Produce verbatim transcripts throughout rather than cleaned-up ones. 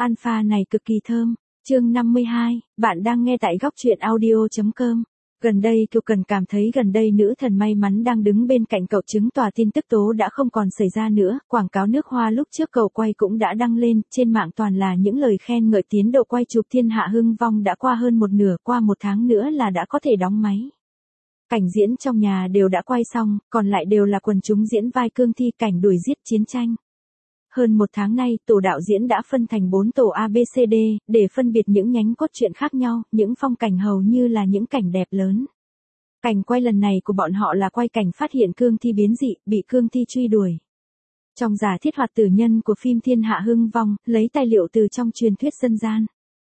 Alpha này cực kỳ thơm. Chương năm mươi hai, bạn đang nghe tại góc truyện audio chấm com. Gần đây Kiều Cần cảm thấy gần đây nữ thần may mắn đang đứng bên cạnh cậu chứng tỏ tin tức tố đã không còn xảy ra nữa, quảng cáo nước hoa lúc trước cậu quay cũng đã đăng lên, trên mạng toàn là những lời khen ngợi tiến độ quay chụp Thiên Hạ Hưng Vong đã qua hơn một nửa, qua một tháng nữa là đã có thể đóng máy. Cảnh diễn trong nhà đều đã quay xong, còn lại đều là quần chúng diễn vai cương thi cảnh đuổi giết chiến tranh. Hơn một tháng nay, tổ đạo diễn đã phân thành bốn tổ A B C D, để phân biệt những nhánh cốt truyện khác nhau, những phong cảnh hầu như là những cảnh đẹp lớn. Cảnh quay lần này của bọn họ là quay cảnh phát hiện cương thi biến dị, bị cương thi truy đuổi. Trong giả thiết hoạt tử nhân của phim Thiên Hạ Hưng Vong, lấy tài liệu từ trong truyền thuyết dân gian.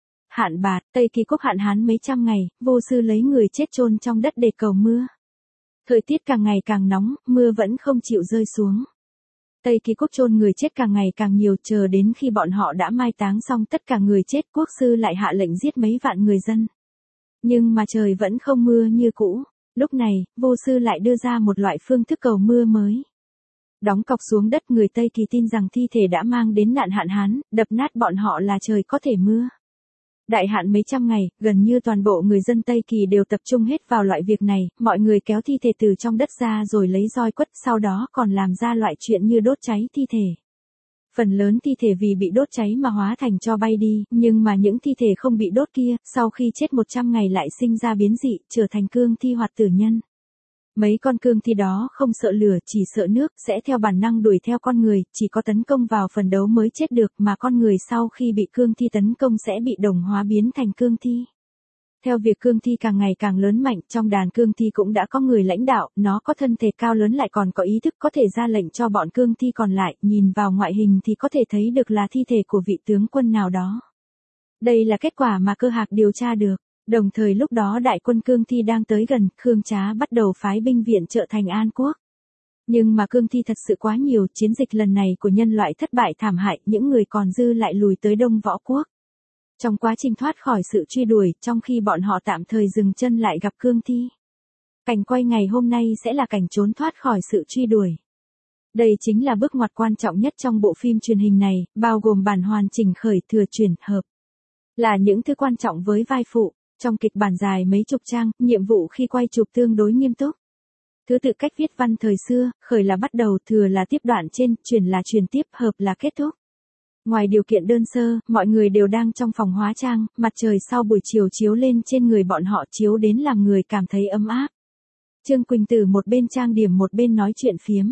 Hạn bạt, Tây Kỳ Quốc hạn hán mấy trăm ngày, vô sư lấy người chết chôn trong đất để cầu mưa. Thời tiết càng ngày càng nóng, mưa vẫn không chịu rơi xuống. Tây Kỳ Quốc chôn người chết càng ngày càng nhiều, chờ đến khi bọn họ đã mai táng xong tất cả người chết, quốc sư lại hạ lệnh giết mấy vạn người dân. Nhưng mà trời vẫn không mưa như cũ. Lúc này, vô sư lại đưa ra một loại phương thức cầu mưa mới. Đóng cọc xuống đất, người Tây Kỳ tin rằng thi thể đã mang đến nạn hạn hán, đập nát bọn họ là trời có thể mưa. Đại hạn mấy trăm ngày, gần như toàn bộ người dân Tây Kỳ đều tập trung hết vào loại việc này, mọi người kéo thi thể từ trong đất ra rồi lấy roi quất, sau đó còn làm ra loại chuyện như đốt cháy thi thể. Phần lớn thi thể vì bị đốt cháy mà hóa thành tro bay đi, nhưng mà những thi thể không bị đốt kia, sau khi chết một trăm ngày lại sinh ra biến dị, trở thành cương thi hoạt tử nhân. Mấy con cương thi đó không sợ lửa, chỉ sợ nước, sẽ theo bản năng đuổi theo con người, chỉ có tấn công vào phần đấu mới chết được, mà con người sau khi bị cương thi tấn công sẽ bị đồng hóa biến thành cương thi. Theo việc cương thi càng ngày càng lớn mạnh, trong đàn cương thi cũng đã có người lãnh đạo, nó có thân thể cao lớn lại còn có ý thức, có thể ra lệnh cho bọn cương thi còn lại, nhìn vào ngoại hình thì có thể thấy được là thi thể của vị tướng quân nào đó. Đây là kết quả mà Cơ Hạc điều tra được. Đồng thời lúc đó đại quân cương thi đang tới gần, Khương Trá bắt đầu phái binh viện trợ thành An Quốc. Nhưng mà cương thi thật sự quá nhiều, chiến dịch lần này của nhân loại thất bại thảm hại, những người còn dư lại lùi tới Đông Võ Quốc. Trong quá trình thoát khỏi sự truy đuổi, trong khi bọn họ tạm thời dừng chân lại gặp cương thi. Cảnh quay ngày hôm nay sẽ là cảnh trốn thoát khỏi sự truy đuổi. Đây chính là bước ngoặt quan trọng nhất trong bộ phim truyền hình này, bao gồm bản hoàn chỉnh, khởi, thừa, chuyển, hợp. Là những thứ quan trọng với vai phụ. Trong kịch bản dài mấy chục trang, nhiệm vụ khi quay chụp tương đối nghiêm túc. Thứ tự cách viết văn thời xưa, khởi là bắt đầu, thừa là tiếp đoạn trên, chuyển là truyền tiếp, hợp là kết thúc. Ngoài điều kiện đơn sơ, mọi người đều đang trong phòng hóa trang, mặt trời sau buổi chiều chiếu lên trên người bọn họ, chiếu đến làm người cảm thấy ấm áp. Trương Quỳnh Tử một bên trang điểm một bên nói chuyện phiếm.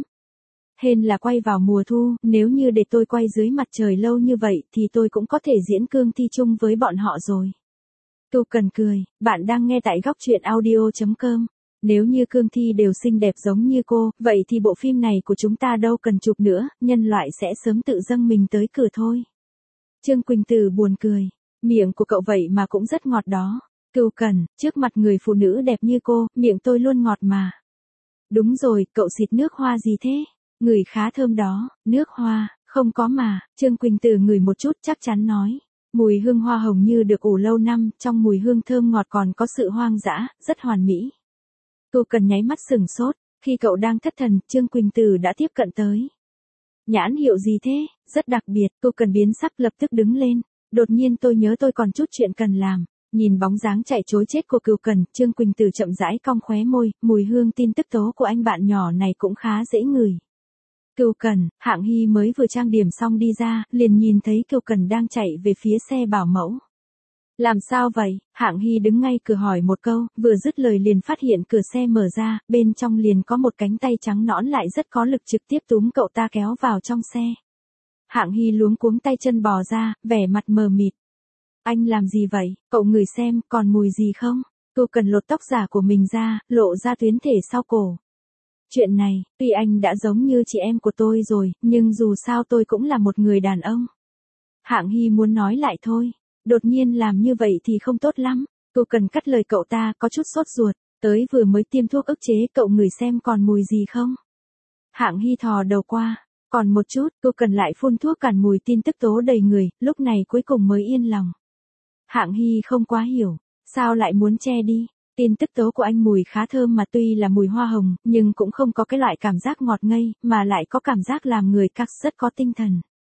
Hên là quay vào mùa thu, nếu như để tôi quay dưới mặt trời lâu như vậy thì tôi cũng có thể diễn cương thi chung với bọn họ rồi. Kiều Cần cười, bạn đang nghe tại góc truyện audio chấm com. Nếu như cương thi đều xinh đẹp giống như cô, vậy thì bộ phim này của chúng ta đâu cần chụp nữa, nhân loại sẽ sớm tự dâng mình tới cửa thôi. Trương Quỳnh Tử buồn cười, miệng của cậu vậy mà cũng rất ngọt đó. Kiều Cần, trước mặt người phụ nữ đẹp như cô, miệng tôi luôn ngọt mà. Đúng rồi, cậu xịt nước hoa gì thế? Ngửi khá thơm đó, nước hoa, không có mà. Trương Quỳnh Tử ngửi một chút chắc chắn nói. Mùi hương hoa hồng như được ủ lâu năm, trong mùi hương thơm ngọt còn có sự hoang dã, rất hoàn mỹ. Kiều Cần nháy mắt sừng sốt, khi cậu đang thất thần, Trương Quỳnh Tử đã tiếp cận tới. Nhãn hiệu gì thế, rất đặc biệt, Kiều Cần biến sắc lập tức đứng lên. Đột nhiên tôi nhớ tôi còn chút chuyện cần làm. Nhìn bóng dáng chạy trối chết của Kiều Cần, Trương Quỳnh Tử chậm rãi cong khóe môi, mùi hương tin tức tố của anh bạn nhỏ này cũng khá dễ ngửi. Kiều Cần, Hạng Hy mới vừa trang điểm xong đi ra, liền nhìn thấy Kiều Cần đang chạy về phía xe bảo mẫu. Làm sao vậy? Hạng Hy đứng ngay cửa hỏi một câu, vừa dứt lời liền phát hiện cửa xe mở ra, bên trong liền có một cánh tay trắng nõn lại rất có lực trực tiếp túm cậu ta kéo vào trong xe. Hạng Hy luống cuống tay chân bò ra, vẻ mặt mờ mịt. Anh làm gì vậy? Cậu ngửi xem, còn mùi gì không? Kiều Cần lột tóc giả của mình ra, lộ ra tuyến thể sau cổ. Chuyện này, tuy anh đã giống như chị em của tôi rồi, nhưng dù sao tôi cũng là một người đàn ông. Hạng Hy muốn nói lại thôi, đột nhiên làm như vậy thì không tốt lắm. Kiều Cần cắt lời cậu ta, có chút sốt ruột, tới vừa mới tiêm thuốc ức chế, cậu ngửi xem còn mùi gì không? Hạng Hy thò đầu qua, còn một chút, Kiều Cần lại phun thuốc cản mùi tin tức tố đầy người, lúc này cuối cùng mới yên lòng. Hạng Hy không quá hiểu, sao lại muốn che đi? Tin tức tố của anh mùi khá thơm mà, tuy là mùi hoa hồng, nhưng cũng không có cái loại cảm giác ngọt ngây, mà lại có cảm giác làm người cặc rất có tinh thần.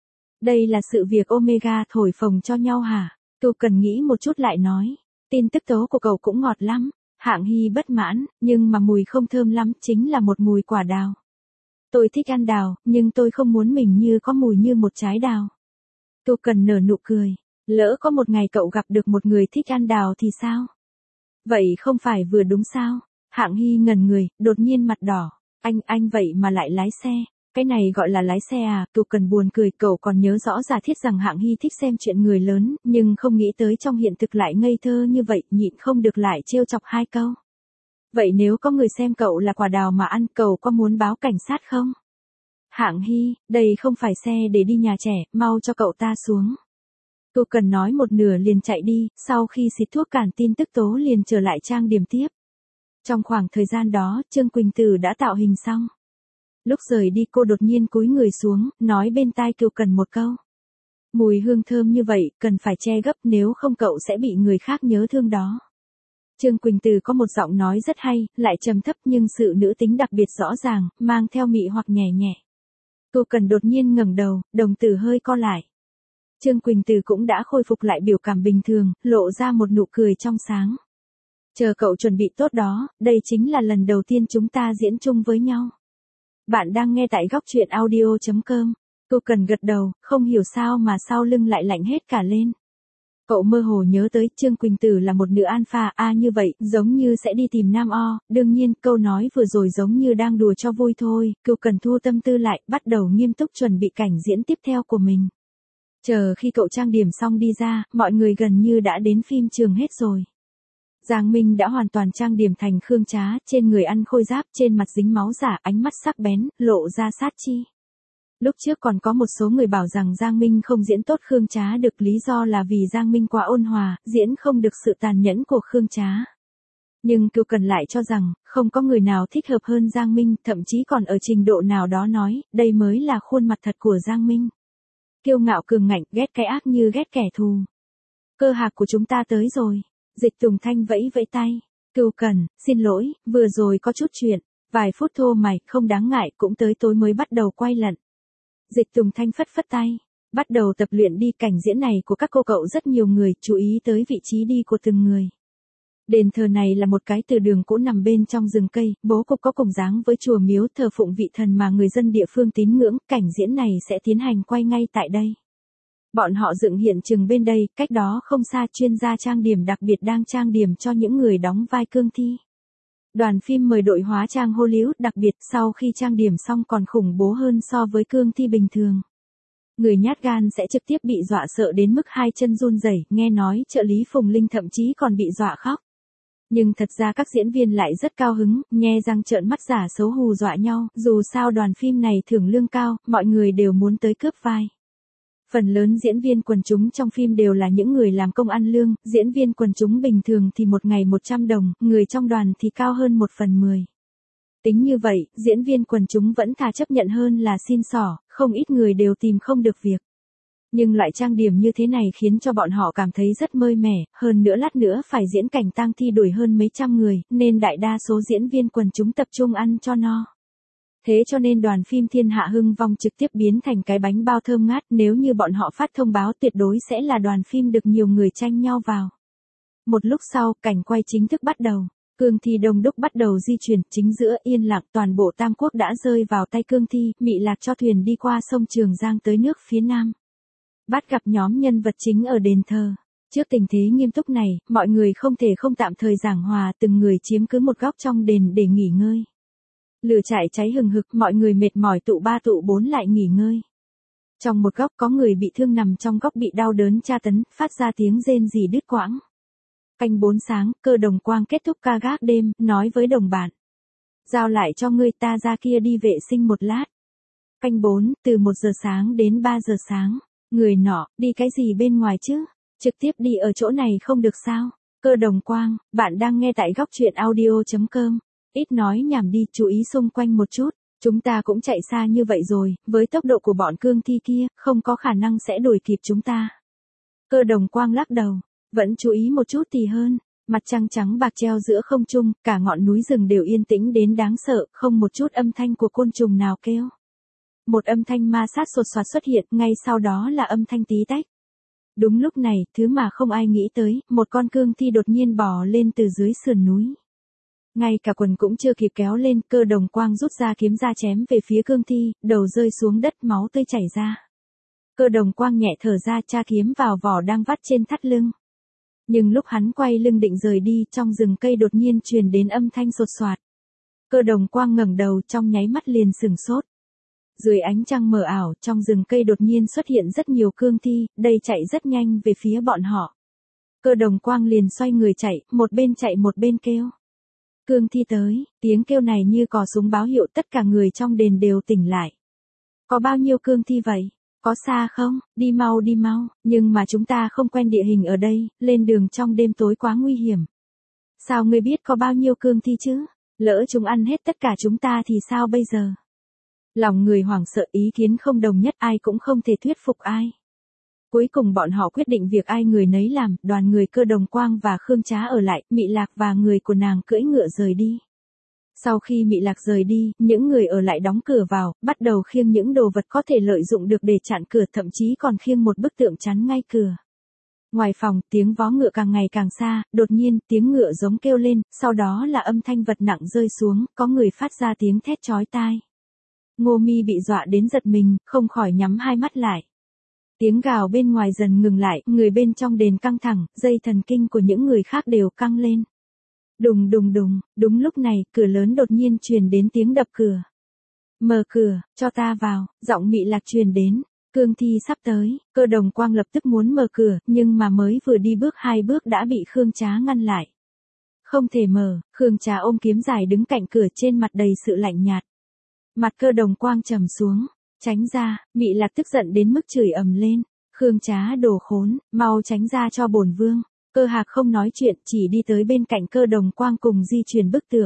Đây là sự việc Omega thổi phồng cho nhau hả? Cậu cần nghĩ một chút lại nói. Tin tức tố của cậu cũng ngọt lắm. Hạng Hy bất mãn, nhưng mà mùi không thơm lắm, chính là một mùi quả đào. Tôi thích ăn đào, nhưng tôi không muốn mình như có mùi như một trái đào. Cậu cần nở nụ cười. Lỡ có một ngày cậu gặp được một người thích ăn đào thì sao? Vậy không phải vừa đúng sao? Hạng Hy ngẩn người, đột nhiên mặt đỏ. Anh, anh vậy mà lại lái xe. Cái này gọi là lái xe à? Cậu cần buồn cười, cậu còn nhớ rõ giả thiết rằng Hạng Hy thích xem chuyện người lớn, nhưng không nghĩ tới trong hiện thực lại ngây thơ như vậy, nhịn không được lại trêu chọc hai câu. Vậy nếu có người xem cậu là quả đào mà ăn, cậu có muốn báo cảnh sát không? Hạng Hy, đây không phải xe để đi nhà trẻ, mau cho cậu ta xuống. Cậu cần nói một nửa liền chạy đi, sau khi xịt thuốc cản tin tức tố liền trở lại trang điểm tiếp. Trong khoảng thời gian đó, Trương Quỳnh Tử đã tạo hình xong. Lúc rời đi cô đột nhiên cúi người xuống, nói bên tai Cậu cần một câu. Mùi hương thơm như vậy, cần phải che gấp, nếu không cậu sẽ bị người khác nhớ thương đó. Trương Quỳnh Tử có một giọng nói rất hay, lại trầm thấp nhưng sự nữ tính đặc biệt rõ ràng, mang theo mị hoặc nhẹ nhẹ. Cậu cần đột nhiên ngẩng đầu, đồng tử hơi co lại. Trương Quỳnh Tử cũng đã khôi phục lại biểu cảm bình thường, lộ ra một nụ cười trong sáng. Chờ cậu chuẩn bị tốt đó, đây chính là lần đầu tiên chúng ta diễn chung với nhau. Bạn đang nghe tại góc truyện audio chấm com. Cậu cần gật đầu, không hiểu sao mà sau lưng lại lạnh hết cả lên. Cậu mơ hồ nhớ tới Trương Quỳnh Tử là một nữ alpha, a à, như vậy, giống như sẽ đi tìm nam o, đương nhiên, câu nói vừa rồi giống như đang đùa cho vui thôi, cậu cần thu tâm tư lại, bắt đầu nghiêm túc chuẩn bị cảnh diễn tiếp theo của mình. Chờ khi cậu trang điểm xong đi ra, mọi người gần như đã đến phim trường hết rồi. Giang Minh đã hoàn toàn trang điểm thành Khương Trá, trên người ăn khôi giáp, trên mặt dính máu giả, ánh mắt sắc bén, lộ ra sát chi. Lúc trước còn có một số người bảo rằng Giang Minh không diễn tốt Khương Trá được, lý do là vì Giang Minh quá ôn hòa, diễn không được sự tàn nhẫn của Khương Trá. Nhưng Cậu cần lại cho rằng, không có người nào thích hợp hơn Giang Minh, thậm chí còn ở trình độ nào đó nói, đây mới là khuôn mặt thật của Giang Minh. Kiêu ngạo cường ngạnh, ghét cái ác như ghét kẻ thù. Cơ hạc của chúng ta tới rồi. Dịch Tùng Thanh vẫy vẫy tay. Cậu cần, xin lỗi, vừa rồi có chút chuyện. Vài phút thô mày, không đáng ngại, cũng tới tối mới bắt đầu quay lận. Dịch Tùng Thanh phất phất tay. Bắt đầu tập luyện đi, cảnh diễn này của các cô cậu rất nhiều người, chú ý tới vị trí đi của từng người. Đền thờ này là một cái từ đường cũ nằm bên trong rừng cây, bố cục có cùng dáng với chùa miếu thờ phụng vị thần mà người dân địa phương tín ngưỡng, cảnh diễn này sẽ tiến hành quay ngay tại đây. Bọn họ dựng hiện trường bên đây, cách đó không xa chuyên gia trang điểm đặc biệt đang trang điểm cho những người đóng vai cương thi. Đoàn phim mời đội hóa trang Hollywood đặc biệt, sau khi trang điểm xong còn khủng bố hơn so với cương thi bình thường. Người nhát gan sẽ trực tiếp bị dọa sợ đến mức hai chân run rẩy, nghe nói trợ lý Phùng Linh thậm chí còn bị dọa khóc. Nhưng thật ra các diễn viên lại rất cao hứng, nhe răng trợn mắt giả xấu hù dọa nhau, dù sao đoàn phim này thưởng lương cao, mọi người đều muốn tới cướp vai. Phần lớn diễn viên quần chúng trong phim đều là những người làm công ăn lương, diễn viên quần chúng bình thường thì một ngày một trăm đồng, người trong đoàn thì cao hơn một phần mười. Tính như vậy, diễn viên quần chúng vẫn thà chấp nhận hơn là xin xỏ, không ít người đều tìm không được việc. Nhưng loại trang điểm như thế này khiến cho bọn họ cảm thấy rất mới mẻ, hơn nữa lát nữa phải diễn cảnh tang thi đuổi hơn mấy trăm người, nên đại đa số diễn viên quần chúng tập trung ăn cho no. Thế cho nên đoàn phim Thiên Hạ Hưng Vong trực tiếp biến thành cái bánh bao thơm ngát, nếu như bọn họ phát thông báo tuyệt đối sẽ là đoàn phim được nhiều người tranh nhau vào. Một lúc sau, cảnh quay chính thức bắt đầu. Cương thi đông đúc bắt đầu di chuyển, chính giữa yên lặng toàn bộ Tam Quốc đã rơi vào tay cương thi, mị lạc cho thuyền đi qua sông Trường Giang tới nước phía nam. Bắt gặp nhóm nhân vật chính ở đền thờ. Trước tình thế nghiêm túc này, mọi người không thể không tạm thời giảng hòa, từng người chiếm cứ một góc trong đền để nghỉ ngơi. Lửa trại cháy hừng hực, mọi người mệt mỏi tụ ba tụ bốn lại nghỉ ngơi. Trong một góc có người bị thương nằm trong góc bị đau đớn tra tấn, phát ra tiếng rên rỉ đứt quãng. Canh bốn sáng, Cơ Đồng Quang kết thúc ca gác đêm, nói với đồng bạn. Giao lại cho ngươi, ta ra kia đi vệ sinh một lát. Canh bốn, từ một giờ sáng đến ba giờ sáng. Người nọ, đi cái gì bên ngoài chứ? Trực tiếp đi ở chỗ này không được sao? Cơ Đồng Quang, bạn đang nghe tại góc truyện audio chấm com. Ít nói nhảm đi, chú ý xung quanh một chút. Chúng ta cũng chạy xa như vậy rồi, với tốc độ của bọn cương thi kia, không có khả năng sẽ đuổi kịp chúng ta. Cơ Đồng Quang lắc đầu. Vẫn chú ý một chút thì hơn. Mặt trăng trắng bạc treo giữa không trung, cả ngọn núi rừng đều yên tĩnh đến đáng sợ, không một chút âm thanh của côn trùng nào kêu. một âm thanh ma sát sột soạt xuất hiện, ngay sau đó là âm thanh tí tách. Đúng lúc này, thứ mà không ai nghĩ tới, một con cương thi đột nhiên bò lên từ dưới sườn núi. Ngay cả quần cũng chưa kịp kéo lên, Cơ Đồng Quang rút ra kiếm ra chém về phía cương thi, đầu rơi xuống đất máu tươi chảy ra. Cơ Đồng Quang nhẹ thở ra, tra kiếm vào vỏ đang vắt trên thắt lưng. Nhưng lúc hắn quay lưng định rời đi, trong rừng cây đột nhiên truyền đến âm thanh sột soạt. Cơ Đồng Quang ngẩng đầu, trong nháy mắt liền sửng sốt. Dưới ánh trăng mờ ảo, trong rừng cây đột nhiên xuất hiện rất nhiều cương thi, đây chạy rất nhanh về phía bọn họ. Cơ Đồng Quang liền xoay người chạy, một bên chạy một bên kêu. Cương thi tới, tiếng kêu này như cò súng báo hiệu, tất cả người trong đền đều tỉnh lại. Có bao nhiêu cương thi vậy? Có xa không? Đi mau đi mau, nhưng mà chúng ta không quen địa hình ở đây, lên đường trong đêm tối quá nguy hiểm. Sao ngươi biết có bao nhiêu cương thi chứ? Lỡ chúng ăn hết tất cả chúng ta thì sao bây giờ? Lòng người hoảng sợ, ý kiến không đồng nhất, ai cũng không thể thuyết phục ai. Cuối cùng bọn họ quyết định việc ai người nấy làm, đoàn người Cơ Đồng Quang và Khương Trá ở lại, Mị Lạc và người của nàng cưỡi ngựa rời đi. Sau khi Mị Lạc rời đi, những người ở lại đóng cửa vào, bắt đầu khiêng những đồ vật có thể lợi dụng được để chặn cửa, thậm chí còn khiêng một bức tượng chắn ngay cửa. Ngoài phòng, tiếng vó ngựa càng ngày càng xa, đột nhiên, tiếng ngựa giống kêu lên, sau đó là âm thanh vật nặng rơi xuống, có người phát ra tiếng thét chói tai. Ngô Mi bị dọa đến giật mình, không khỏi nhắm hai mắt lại. Tiếng gào bên ngoài dần ngừng lại, người bên trong đền căng thẳng, dây thần kinh của những người khác đều căng lên. Đùng đùng đùng, đúng lúc này, cửa lớn đột nhiên truyền đến tiếng đập cửa. Mở cửa, cho ta vào, giọng Mị Lạc truyền đến. Cương thi sắp tới, Cơ Đồng Quang lập tức muốn mở cửa, nhưng mà mới vừa đi bước hai bước đã bị Khương Trá ngăn lại. Không thể mở, Khương Trá ôm kiếm dài đứng cạnh cửa, trên mặt đầy sự lạnh nhạt. Mặt Cơ Đồng Quang trầm xuống, tránh ra, Mị Lạc tức giận đến mức chửi ầm lên. Khương Trá đồ khốn, mau tránh ra cho bổn vương. Cơ Hạc không nói chuyện, chỉ đi tới bên cạnh Cơ Đồng Quang cùng di chuyển bức tượng.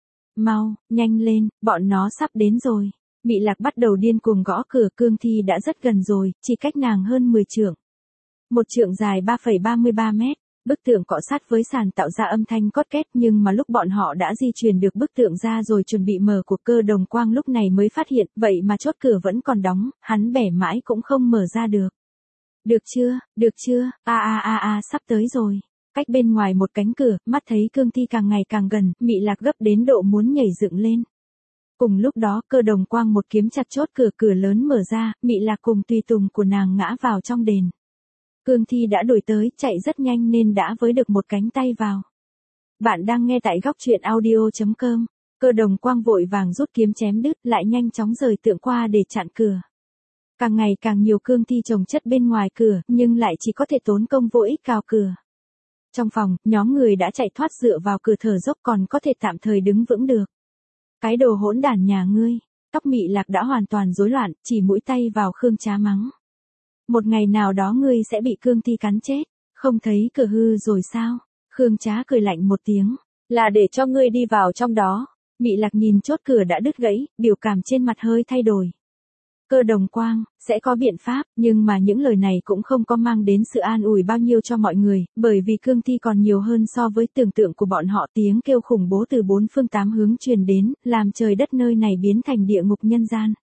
Mau, nhanh lên, bọn nó sắp đến rồi. Mị Lạc bắt đầu điên cuồng gõ cửa, cương thi đã rất gần rồi, chỉ cách nàng hơn mười trượng. Một trượng dài ba phẩy ba mươi ba mét, bức tượng cọ sát với sàn tạo ra âm thanh cót két, nhưng mà lúc bọn họ đã di chuyển được bức tượng ra rồi chuẩn bị mở của Cơ Đồng Quang lúc này mới phát hiện, vậy mà chốt cửa vẫn còn đóng, hắn bẻ mãi cũng không mở ra được. Được chưa, được chưa, a a a a sắp tới rồi. Cách bên ngoài một cánh cửa, mắt thấy cương thi càng ngày càng gần, Mị Lạc gấp đến độ muốn nhảy dựng lên. Cùng lúc đó, Cơ Đồng Quang một kiếm chặt chốt cửa, cửa lớn mở ra, Mị Lạc cùng tùy tùng của nàng ngã vào trong đền. Cương thi đã đuổi tới, chạy rất nhanh nên đã với được một cánh tay vào. Bạn đang nghe tại góc truyện audio chấm com. Cơ Đồng Quang vội vàng rút kiếm chém đứt, lại nhanh chóng rời tượng qua để chặn cửa. Càng ngày càng nhiều cương thi chồng chất bên ngoài cửa, nhưng lại chỉ có thể tốn công vô ích cào cửa. Trong phòng, nhóm người đã chạy thoát dựa vào cửa thở dốc, còn có thể tạm thời đứng vững được. Cái đồ hỗn đản nhà ngươi, tóc Mị Lạc đã hoàn toàn rối loạn, chỉ mũi tay vào Khương Trá mắng. Một ngày nào đó ngươi sẽ bị cương thi cắn chết, không thấy cửa hư rồi sao? Khương Trá cười lạnh một tiếng, là để cho ngươi đi vào trong đó. Mị Lạc nhìn chốt cửa đã đứt gãy, biểu cảm trên mặt hơi thay đổi. Cơ Đồng Quang, sẽ có biện pháp, nhưng mà những lời này cũng không có mang đến sự an ủi bao nhiêu cho mọi người, bởi vì cương thi còn nhiều hơn so với tưởng tượng của bọn họ. Tiếng kêu khủng bố từ bốn phương tám hướng truyền đến, làm trời đất nơi này biến thành địa ngục nhân gian.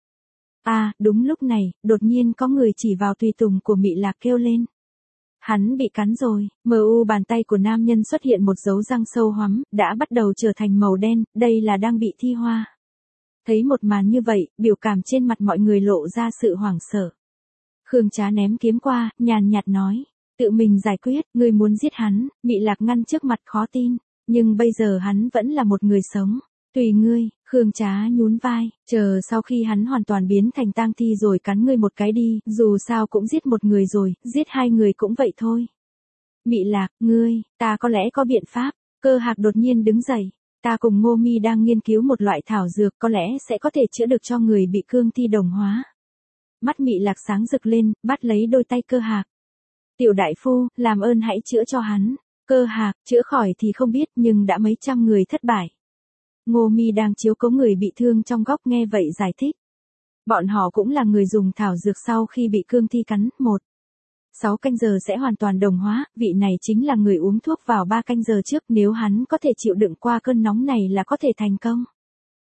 À, đúng lúc này, đột nhiên có người chỉ vào tùy tùng của Mị Lạc kêu lên. Hắn bị cắn rồi, mờ u bàn tay của nam nhân xuất hiện một dấu răng sâu hoắm, đã bắt đầu trở thành màu đen, đây là đang bị thi hoa. Thấy một màn như vậy, biểu cảm trên mặt mọi người lộ ra sự hoảng sợ. Khương Trá ném kiếm qua, nhàn nhạt nói, tự mình giải quyết, ngươi muốn giết hắn. Mị Lạc ngăn trước mặt khó tin, nhưng bây giờ hắn vẫn là một người sống. Tùy ngươi. Khương Trá nhún vai, chờ sau khi hắn hoàn toàn biến thành tang thi rồi cắn ngươi một cái đi, dù sao cũng giết một người rồi, giết hai người cũng vậy thôi. Mị Lạc, ngươi, ta có lẽ có biện pháp. Cơ Hạc đột nhiên đứng dậy. Ta cùng Ngô Mi đang nghiên cứu một loại thảo dược, có lẽ sẽ có thể chữa được cho người bị cương thi đồng hóa. Mắt Mị Lạc sáng rực lên, bắt lấy đôi tay Cơ Hạc. Tiểu đại phu, làm ơn hãy chữa cho hắn. Cơ Hạc, chữa khỏi thì không biết, nhưng đã mấy trăm người thất bại. Ngô Mi đang chiếu cố người bị thương trong góc nghe vậy giải thích. Bọn họ cũng là người dùng thảo dược sau khi bị cương thi cắn. Một sáu canh giờ sẽ hoàn toàn đồng hóa, vị này chính là người uống thuốc vào ba canh giờ trước, nếu hắn có thể chịu đựng qua cơn nóng này là có thể thành công.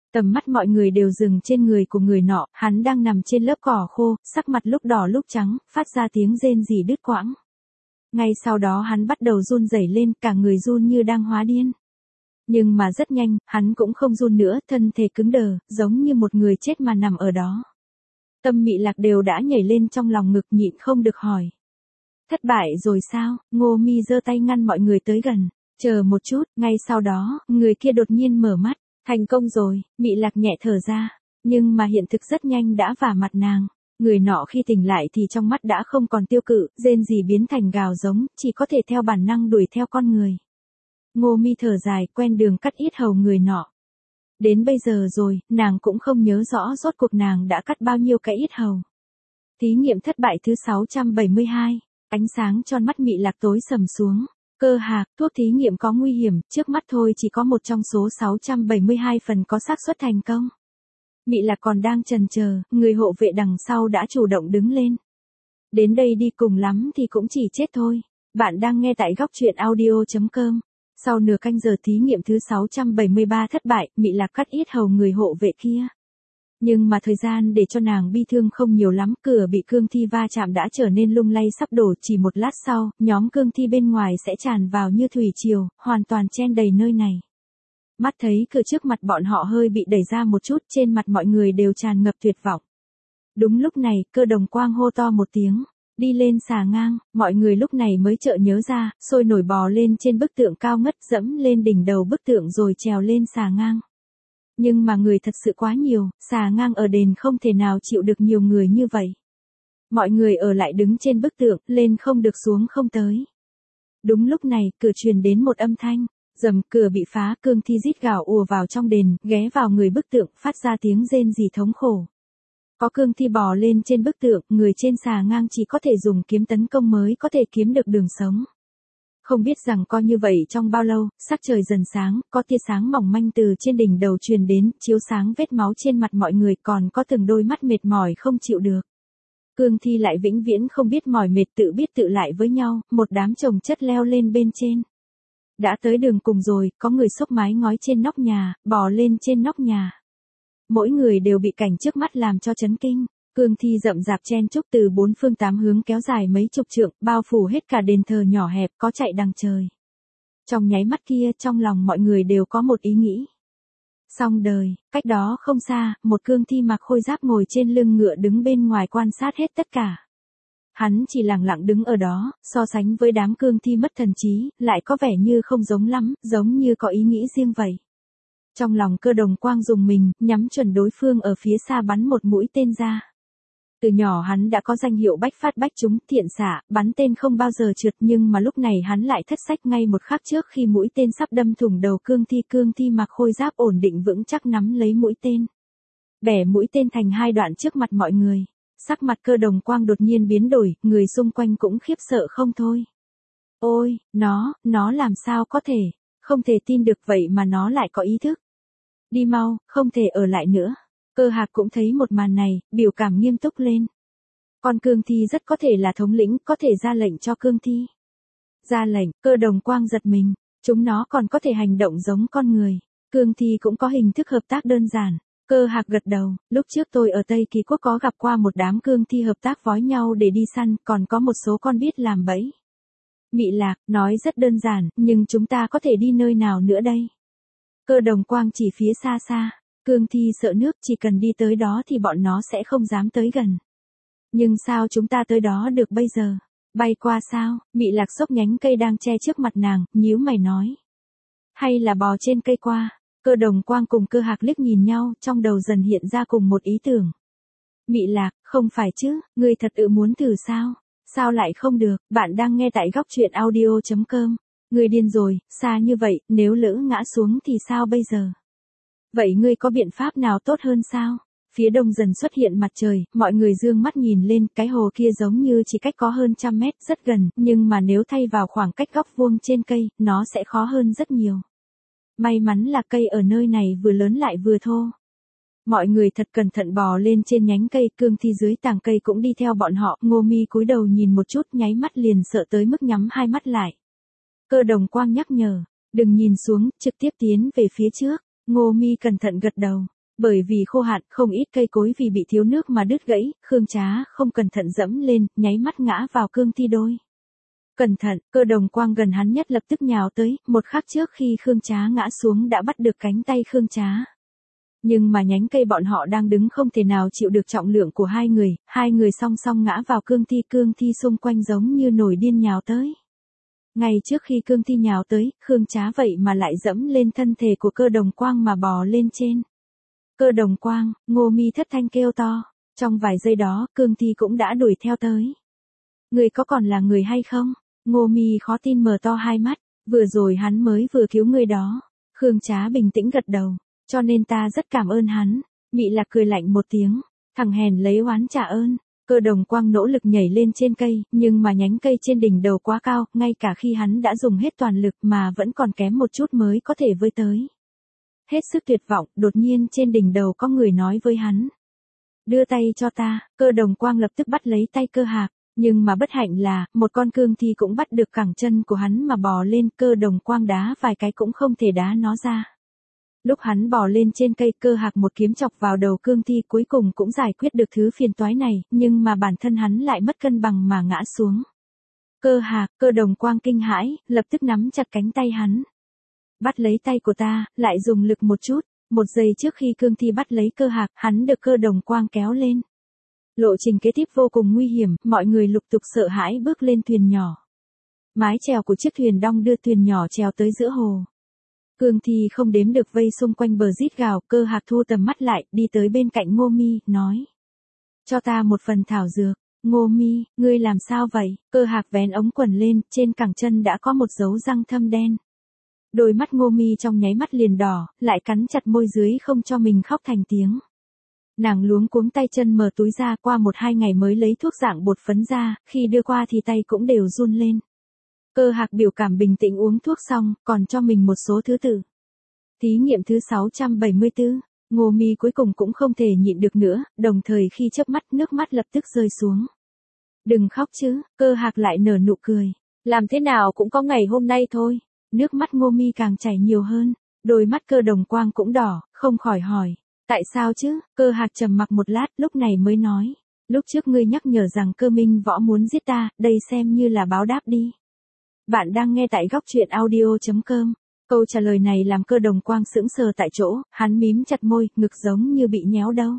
Tầm mắt mọi người đều dừng trên người của người nọ, hắn đang nằm trên lớp cỏ khô, sắc mặt lúc đỏ lúc trắng, phát ra tiếng rên rỉ đứt quãng. Ngay sau đó hắn bắt đầu run rẩy lên, cả người run như đang hóa điên. Nhưng mà rất nhanh, hắn cũng không run nữa, thân thể cứng đờ, giống như một người chết mà nằm ở đó. Tâm Mị Lạc đều đã nhảy lên trong lòng ngực, nhịn không được hỏi. Thất bại rồi sao? Ngô Mi giơ tay ngăn mọi người tới gần. Chờ một chút, ngay sau đó, người kia đột nhiên mở mắt. Thành công rồi, Mị Lạc nhẹ thở ra. Nhưng mà hiện thực rất nhanh đã vả mặt nàng. Người nọ khi tỉnh lại thì trong mắt đã không còn tiêu cự, rên rỉ biến thành gào giống, chỉ có thể theo bản năng đuổi theo con người. Ngô Mi thở dài, quen đường cắt yết hầu người nọ. Đến bây giờ rồi, nàng cũng không nhớ rõ rốt cuộc nàng đã cắt bao nhiêu cái yết hầu. Thí nghiệm thất bại thứ sáu trăm bảy mươi hai. Ánh sáng tròn mắt Mị Lạc tối sầm xuống. Cơ Hạc, thuốc thí nghiệm có nguy hiểm, trước mắt thôi chỉ có một trong số sáu trăm bảy mươi hai phần có xác suất thành công. Mị Lạc còn đang chần chờ, người hộ vệ đằng sau đã chủ động đứng lên. Đến đây đi, cùng lắm thì cũng chỉ chết thôi. Bạn đang nghe tại góc truyện audio chấm com. Sau nửa canh giờ thí nghiệm thứ sáu trăm bảy mươi ba thất bại, Mị Lạc cắt yết hầu người hộ vệ kia. Nhưng mà thời gian để cho nàng bi thương không nhiều lắm, cửa bị cương thi va chạm đã trở nên lung lay sắp đổ, chỉ một lát sau, nhóm cương thi bên ngoài sẽ tràn vào như thủy triều, hoàn toàn chen đầy nơi này. Mắt thấy cửa trước mặt bọn họ hơi bị đẩy ra một chút, trên mặt mọi người đều tràn ngập tuyệt vọng. Đúng lúc này, Cơ Đồng Quang hô to một tiếng, đi lên xà ngang, mọi người lúc này mới chợt nhớ ra, sôi nổi bò lên trên bức tượng cao ngất, dẫm lên đỉnh đầu bức tượng rồi trèo lên xà ngang. Nhưng mà người thật sự quá nhiều, xà ngang ở đền không thể nào chịu được nhiều người như vậy. Mọi người ở lại đứng trên bức tượng, lên không được xuống không tới. Đúng lúc này, cửa truyền đến một âm thanh, rầm, cửa bị phá, cương thi rít gào ùa vào trong đền, ghé vào người bức tượng, phát ra tiếng rên rỉ thống khổ. Có cương thi bò lên trên bức tượng, người trên xà ngang chỉ có thể dùng kiếm tấn công mới có thể kiếm được đường sống. Không biết rằng coi như vậy trong bao lâu, sắc trời dần sáng, có tia sáng mỏng manh từ trên đỉnh đầu truyền đến, chiếu sáng vết máu trên mặt mọi người, còn có từng đôi mắt mệt mỏi không chịu được. Cương thi lại vĩnh viễn không biết mỏi mệt, tự biết tự lại với nhau, một đám chồng chất leo lên bên trên. Đã tới đường cùng rồi, có người xốc mái ngói trên nóc nhà, bò lên trên nóc nhà. Mỗi người đều bị cảnh trước mắt làm cho chấn kinh. Cương thi rậm rạp chen chúc từ bốn phương tám hướng kéo dài mấy chục trượng, bao phủ hết cả đền thờ nhỏ hẹp, có chạy đằng trời. Trong nháy mắt kia, trong lòng mọi người đều có một ý nghĩ. Xong đời, cách đó không xa, một cương thi mặc khôi giáp ngồi trên lưng ngựa đứng bên ngoài quan sát hết tất cả. Hắn chỉ lặng lặng đứng ở đó, so sánh với đám cương thi mất thần trí, lại có vẻ như không giống lắm, giống như có ý nghĩ riêng vậy. Trong lòng Cơ Đồng Quang dùng mình, nhắm chuẩn đối phương ở phía xa bắn một mũi tên ra. Từ nhỏ hắn đã có danh hiệu bách phát bách trúng, thiện xạ, bắn tên không bao giờ trượt, nhưng mà lúc này hắn lại thất sách ngay một khắc trước khi mũi tên sắp đâm thủng đầu cương thi. Cương thi mặc khôi giáp ổn định vững chắc nắm lấy mũi tên. Bẻ mũi tên thành hai đoạn trước mặt mọi người. Sắc mặt Cơ Đồng Quang đột nhiên biến đổi, người xung quanh cũng khiếp sợ không thôi. Ôi, nó, nó làm sao có thể, không thể tin được vậy mà nó lại có ý thức. Đi mau, không thể ở lại nữa. Cơ Hạc cũng thấy một màn này, biểu cảm nghiêm túc lên. Con cương thi rất có thể là thống lĩnh, có thể ra lệnh cho cương thi. Ra lệnh, Cơ Đồng Quang giật mình, chúng nó còn có thể hành động giống con người. Cương thi cũng có hình thức hợp tác đơn giản. Cơ Hạc gật đầu, lúc trước tôi ở Tây Kỳ Quốc có gặp qua một đám cương thi hợp tác vói nhau để đi săn, còn có một số con biết làm bẫy. Mị Lạc, nói rất đơn giản, nhưng chúng ta có thể đi nơi nào nữa đây? Cơ Đồng Quang chỉ phía xa xa. Cương thi sợ nước, chỉ cần đi tới đó thì bọn nó sẽ không dám tới gần. Nhưng sao chúng ta tới đó được bây giờ? Bay qua sao? Mị Lạc xốc nhánh cây đang che trước mặt nàng, nhíu mày nói. Hay là bò trên cây qua? Cơ Đồng Quang cùng Cơ Hạc liếc nhìn nhau, trong đầu dần hiện ra cùng một ý tưởng. Mị Lạc, không phải chứ, ngươi thật sự muốn thử sao? Sao lại không được? Bạn đang nghe tại góc truyện audio chấm com. Ngươi điên rồi, xa như vậy, nếu lỡ ngã xuống thì sao bây giờ? Vậy ngươi có biện pháp nào tốt hơn sao? Phía đông dần xuất hiện mặt trời, mọi người dương mắt nhìn lên, cái hồ kia giống như chỉ cách có hơn trăm mét, rất gần, nhưng mà nếu thay vào khoảng cách góc vuông trên cây, nó sẽ khó hơn rất nhiều. May mắn là cây ở nơi này vừa lớn lại vừa thô. Mọi người thật cẩn thận bò lên trên nhánh cây, cương thi dưới tàng cây cũng đi theo bọn họ. Ngô Mi cúi đầu nhìn một chút, nháy mắt liền sợ tới mức nhắm hai mắt lại. Cơ Đồng Quang nhắc nhở, đừng nhìn xuống, trực tiếp tiến về phía trước. Ngô Mi cẩn thận gật đầu. Bởi vì khô hạn, không ít cây cối vì bị thiếu nước mà đứt gãy, Khương Trá không cẩn thận dẫm lên, nháy mắt ngã vào cương thi đôi. Cẩn thận, Cơ Đồng Quang gần hắn nhất lập tức nhào tới, một khắc trước khi Khương Trá ngã xuống đã bắt được cánh tay Khương Trá. Nhưng mà nhánh cây bọn họ đang đứng không thể nào chịu được trọng lượng của hai người, hai người song song ngã vào cương thi, cương thi xung quanh giống như nổi điên nhào tới. Ngay trước khi cương thi nhào tới, Khương Trá vậy mà lại dẫm lên thân thể của Cơ Đồng Quang mà bò lên trên. Cơ Đồng Quang, Ngô Mi thất thanh kêu to, trong vài giây đó, cương thi cũng đã đuổi theo tới. Người có còn là người hay không? Ngô Mi khó tin mở to hai mắt, vừa rồi hắn mới vừa cứu người đó. Khương Trá bình tĩnh gật đầu, cho nên ta rất cảm ơn hắn. Mị Lạc cười lạnh một tiếng, thằng hèn lấy oán trả ơn. Cơ Đồng Quang nỗ lực nhảy lên trên cây, nhưng mà nhánh cây trên đỉnh đầu quá cao, ngay cả khi hắn đã dùng hết toàn lực mà vẫn còn kém một chút mới có thể với tới. Hết sức tuyệt vọng, đột nhiên trên đỉnh đầu có người nói với hắn. Đưa tay cho ta, Cơ Đồng Quang lập tức bắt lấy tay Cơ Hạc, nhưng mà bất hạnh là, một con cương thi cũng bắt được cẳng chân của hắn mà bò lên, Cơ Đồng Quang đá vài cái cũng không thể đá nó ra. Lúc hắn bò lên trên cây, Cơ Hạc một kiếm chọc vào đầu cương thi, cuối cùng cũng giải quyết được thứ phiền toái này, nhưng mà bản thân hắn lại mất cân bằng mà ngã xuống. Cơ Hạc, Cơ Đồng Quang kinh hãi, lập tức nắm chặt cánh tay hắn. Bắt lấy tay của ta, lại dùng lực một chút, một giây trước khi cương thi bắt lấy Cơ Hạc, hắn được Cơ Đồng Quang kéo lên. Lộ trình kế tiếp vô cùng nguy hiểm, mọi người lục tục sợ hãi bước lên thuyền nhỏ. Mái chèo của chiếc thuyền đong đưa thuyền nhỏ chèo tới giữa hồ. Cương thi không đếm được vây xung quanh bờ rít gào, Cơ Hạc thu tầm mắt lại, đi tới bên cạnh Ngô Mi, nói. Cho ta một phần thảo dược. Ngô Mi, ngươi làm sao vậy? Cơ Hạc vén ống quần lên, trên cẳng chân đã có một dấu răng thâm đen. Đôi mắt Ngô Mi trong nháy mắt liền đỏ, lại cắn chặt môi dưới không cho mình khóc thành tiếng. Nàng luống cuống tay chân mở túi ra, qua một hai ngày mới lấy thuốc dạng bột phấn ra, khi đưa qua thì tay cũng đều run lên. Cơ Hạc biểu cảm bình tĩnh uống thuốc xong, còn cho mình một số thứ tự. Thí nghiệm thứ sáu trăm bảy mươi tư, Ngô Mi cuối cùng cũng không thể nhịn được nữa, đồng thời khi chớp mắt nước mắt lập tức rơi xuống. Đừng khóc chứ, Cơ Hạc lại nở nụ cười. Làm thế nào cũng có ngày hôm nay thôi. Nước mắt Ngô Mi càng chảy nhiều hơn, đôi mắt Cơ Đồng Quang cũng đỏ, không khỏi hỏi. Tại sao chứ? Cơ Hạc trầm mặc một lát, lúc này mới nói. Lúc trước ngươi nhắc nhở rằng Cơ Minh Võ muốn giết ta, đây xem như là báo đáp đi. Bạn đang nghe tại góc truyện audio chấm com. Câu trả lời này làm Cơ Đồng Quang sững sờ tại chỗ, hắn mím chặt môi, ngực giống như bị nhéo đâu.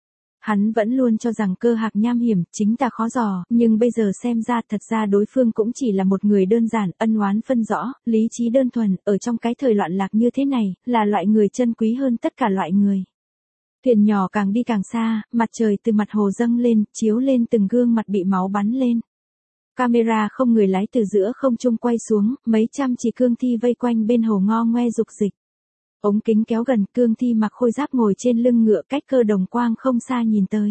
Hắn vẫn luôn cho rằng Cơ Hạc nham hiểm, chính ta khó dò, nhưng bây giờ xem ra thật ra đối phương cũng chỉ là một người đơn giản, ân oán phân rõ, lý trí đơn thuần, ở trong cái thời loạn lạc như thế này, là loại người chân quý hơn tất cả loại người. Thuyền nhỏ càng đi càng xa, mặt trời từ mặt hồ dâng lên, chiếu lên từng gương mặt bị máu bắn lên. Camera không người lái từ giữa không trung quay xuống, mấy trăm chỉ cương thi vây quanh bên hồ ngo ngoe dục dịch. Ống kính kéo gần, cương thi mặc khôi giáp ngồi trên lưng ngựa cách Cơ Đồng Quang không xa nhìn tới.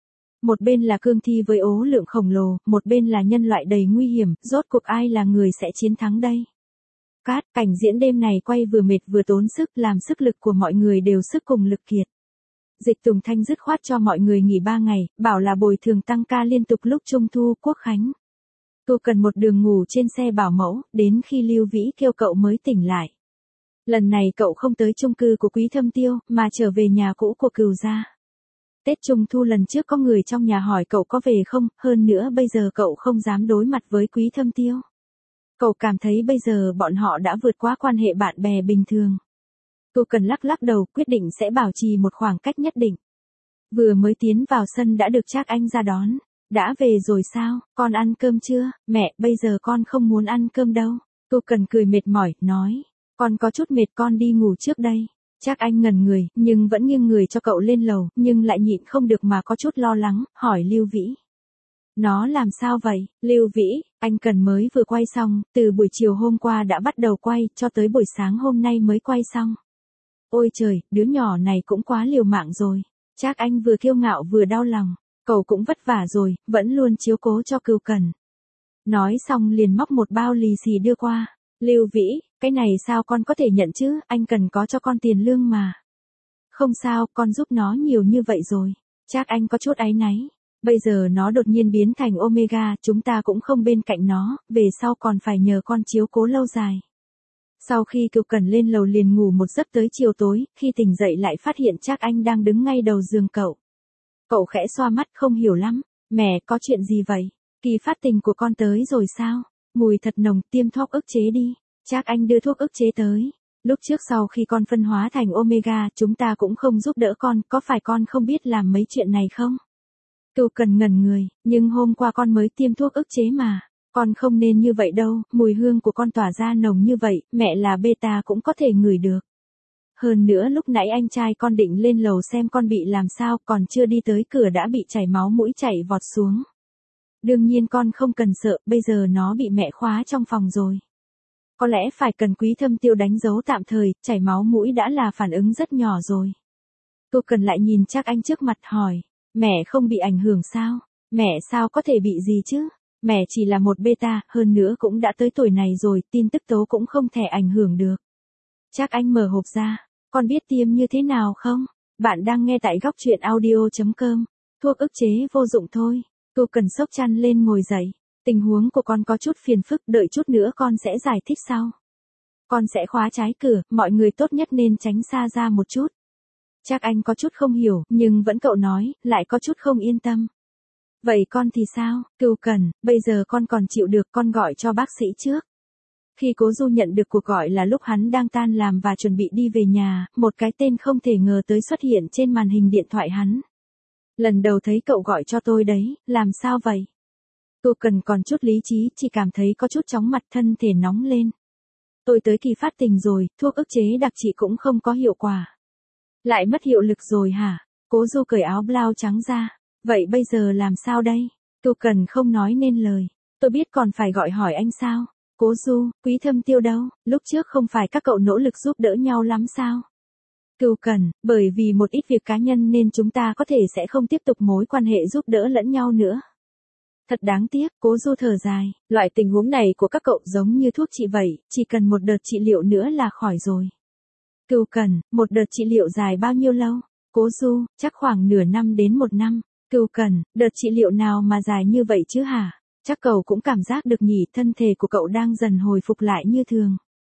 Một bên là cương thi với ố lượng khổng lồ, một bên là nhân loại đầy nguy hiểm, rốt cuộc ai là người sẽ chiến thắng đây? Cát, cảnh diễn đêm này quay vừa mệt vừa tốn sức, làm sức lực của mọi người đều sức cùng lực kiệt. Dịch Tùng Thanh dứt khoát cho mọi người nghỉ ba ngày, bảo là bồi thường tăng ca liên tục lúc Trung Thu, Quốc Khánh. Cô cần một đường ngủ trên xe bảo mẫu, đến khi Lưu Vĩ kêu cậu mới tỉnh lại. Lần này cậu không tới chung cư của Quý Thâm Tiêu, mà trở về nhà cũ của Cửu gia. Tết Trung Thu lần trước có người trong nhà hỏi cậu có về không, hơn nữa bây giờ cậu không dám đối mặt với Quý Thâm Tiêu. Cậu cảm thấy bây giờ bọn họ đã vượt qua quan hệ bạn bè bình thường. Cô cần lắc lắc đầu, quyết định sẽ bảo trì một khoảng cách nhất định. Vừa mới tiến vào sân đã được Trác Anh ra đón. Đã về rồi sao, con ăn cơm chưa? Mẹ, bây giờ con không muốn ăn cơm đâu. Cô cần cười mệt mỏi, nói. Con có chút mệt, con đi ngủ trước đây. Trác Anh ngẩn người, nhưng vẫn nghiêng người cho cậu lên lầu, nhưng lại nhịn không được mà có chút lo lắng, hỏi Lưu Vĩ. Nó làm sao vậy? Lưu Vĩ, anh Cần mới vừa quay xong, từ buổi chiều hôm qua đã bắt đầu quay, cho tới buổi sáng hôm nay mới quay xong. Ôi trời, đứa nhỏ này cũng quá liều mạng rồi. Trác Anh vừa kiêu ngạo vừa đau lòng. Cậu cũng vất vả rồi, vẫn luôn chiếu cố cho Cửu Cần. Nói xong liền móc một bao lì xì đưa qua. Lưu Vĩ, cái này sao con có thể nhận chứ, anh Cần có cho con tiền lương mà. Không sao, con giúp nó nhiều như vậy rồi. Trác Anh có chút áy náy. Bây giờ nó đột nhiên biến thành Omega, chúng ta cũng không bên cạnh nó, về sau còn phải nhờ con chiếu cố lâu dài. Sau khi Kiều Cần lên lầu liền ngủ một giấc tới chiều tối, khi tỉnh dậy lại phát hiện Trác Anh đang đứng ngay đầu giường cậu. Cậu khẽ xoa mắt không hiểu lắm, mẹ có chuyện gì vậy? Kỳ phát tình của con tới rồi sao? Mùi thật nồng, tiêm thuốc ức chế đi. Trác Anh đưa thuốc ức chế tới. Lúc trước sau khi con phân hóa thành Omega, chúng ta cũng không giúp đỡ con, có phải con không biết làm mấy chuyện này không? Kiều Cần ngẩn người, nhưng hôm qua con mới tiêm thuốc ức chế mà. Con không nên như vậy đâu, mùi hương của con tỏa ra nồng như vậy, mẹ là beta cũng có thể ngửi được. Hơn nữa lúc nãy anh trai con định lên lầu xem con bị làm sao, còn chưa đi tới cửa đã bị chảy máu mũi chảy vọt xuống. Đương nhiên con không cần sợ, bây giờ nó bị mẹ khóa trong phòng rồi. Có lẽ phải cần Quý Thâm Tiêu đánh dấu tạm thời, chảy máu mũi đã là phản ứng rất nhỏ rồi. Cô Cần lại nhìn Trác Anh trước mặt hỏi, mẹ không bị ảnh hưởng sao? Mẹ sao có thể bị gì chứ? Mẹ chỉ là một beta, hơn nữa cũng đã tới tuổi này rồi, tin tức tố cũng không thể ảnh hưởng được. Trác Anh mở hộp ra, con biết tiêm như thế nào không? Bạn đang nghe tại góc truyện audio chấm com. Thuốc ức chế vô dụng thôi. Cô Cần xốc chăn lên ngồi dậy. Tình huống của con có chút phiền phức, đợi chút nữa con sẽ giải thích sau. Con sẽ khóa trái cửa, mọi người tốt nhất nên tránh xa ra một chút. Trác Anh có chút không hiểu, nhưng vẫn cậu nói, lại có chút không yên tâm. Vậy con thì sao, Kiều Cần, bây giờ con còn chịu được, con gọi cho bác sĩ trước. Khi Cố Du nhận được cuộc gọi là lúc hắn đang tan làm và chuẩn bị đi về nhà, một cái tên không thể ngờ tới xuất hiện trên màn hình điện thoại hắn. Lần đầu thấy cậu gọi cho tôi đấy, làm sao vậy? Kiều Cần còn chút lý trí, chỉ cảm thấy có chút chóng mặt, thân thể nóng lên. Tôi tới kỳ phát tình rồi, thuốc ức chế đặc trị cũng không có hiệu quả. Lại mất hiệu lực rồi hả? Cố Du cởi áo blau trắng ra. Vậy bây giờ làm sao đây? Kiều Cần không nói nên lời. Tôi biết còn phải gọi hỏi anh sao? Cố Du, Quý Thâm Tiêu đâu? Lúc trước không phải các cậu nỗ lực giúp đỡ nhau lắm sao? Kiều Cần, bởi vì một ít việc cá nhân nên chúng ta có thể sẽ không tiếp tục mối quan hệ giúp đỡ lẫn nhau nữa. Thật đáng tiếc, Cố Du thở dài, loại tình huống này của các cậu giống như thuốc trị vậy, chỉ cần một đợt trị liệu nữa là khỏi rồi. Kiều Cần, một đợt trị liệu dài bao nhiêu lâu? Cố Du, chắc khoảng nửa năm đến một năm. Kiều Cần, đợt trị liệu nào mà dài như vậy chứ hả? Chắc cậu cũng cảm giác được nhỉ, thân thể của cậu đang dần hồi phục lại như thường.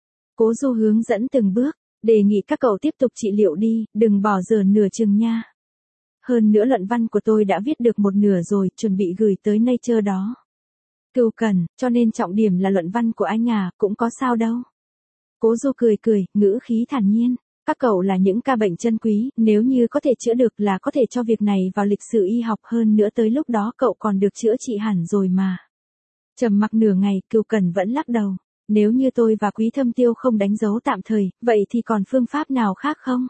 Cố Du hướng dẫn từng bước, đề nghị các cậu tiếp tục trị liệu đi, đừng bỏ dở nửa chừng nha. Hơn nữa luận văn của tôi đã viết được một nửa rồi, chuẩn bị gửi tới Nature đó. Kiều Cần, cho nên trọng điểm là luận văn của anh à, cũng có sao đâu. Cố Du cười cười, ngữ khí thản nhiên. Các cậu là những ca bệnh chân quý, nếu như có thể chữa được là có thể cho việc này vào lịch sử y học, hơn nữa tới lúc đó cậu còn được chữa trị hẳn rồi mà. Trầm mặc nửa ngày, Kiều Cần vẫn lắc đầu. Nếu như tôi và Quý Thâm Tiêu không đánh dấu tạm thời, vậy thì còn phương pháp nào khác không?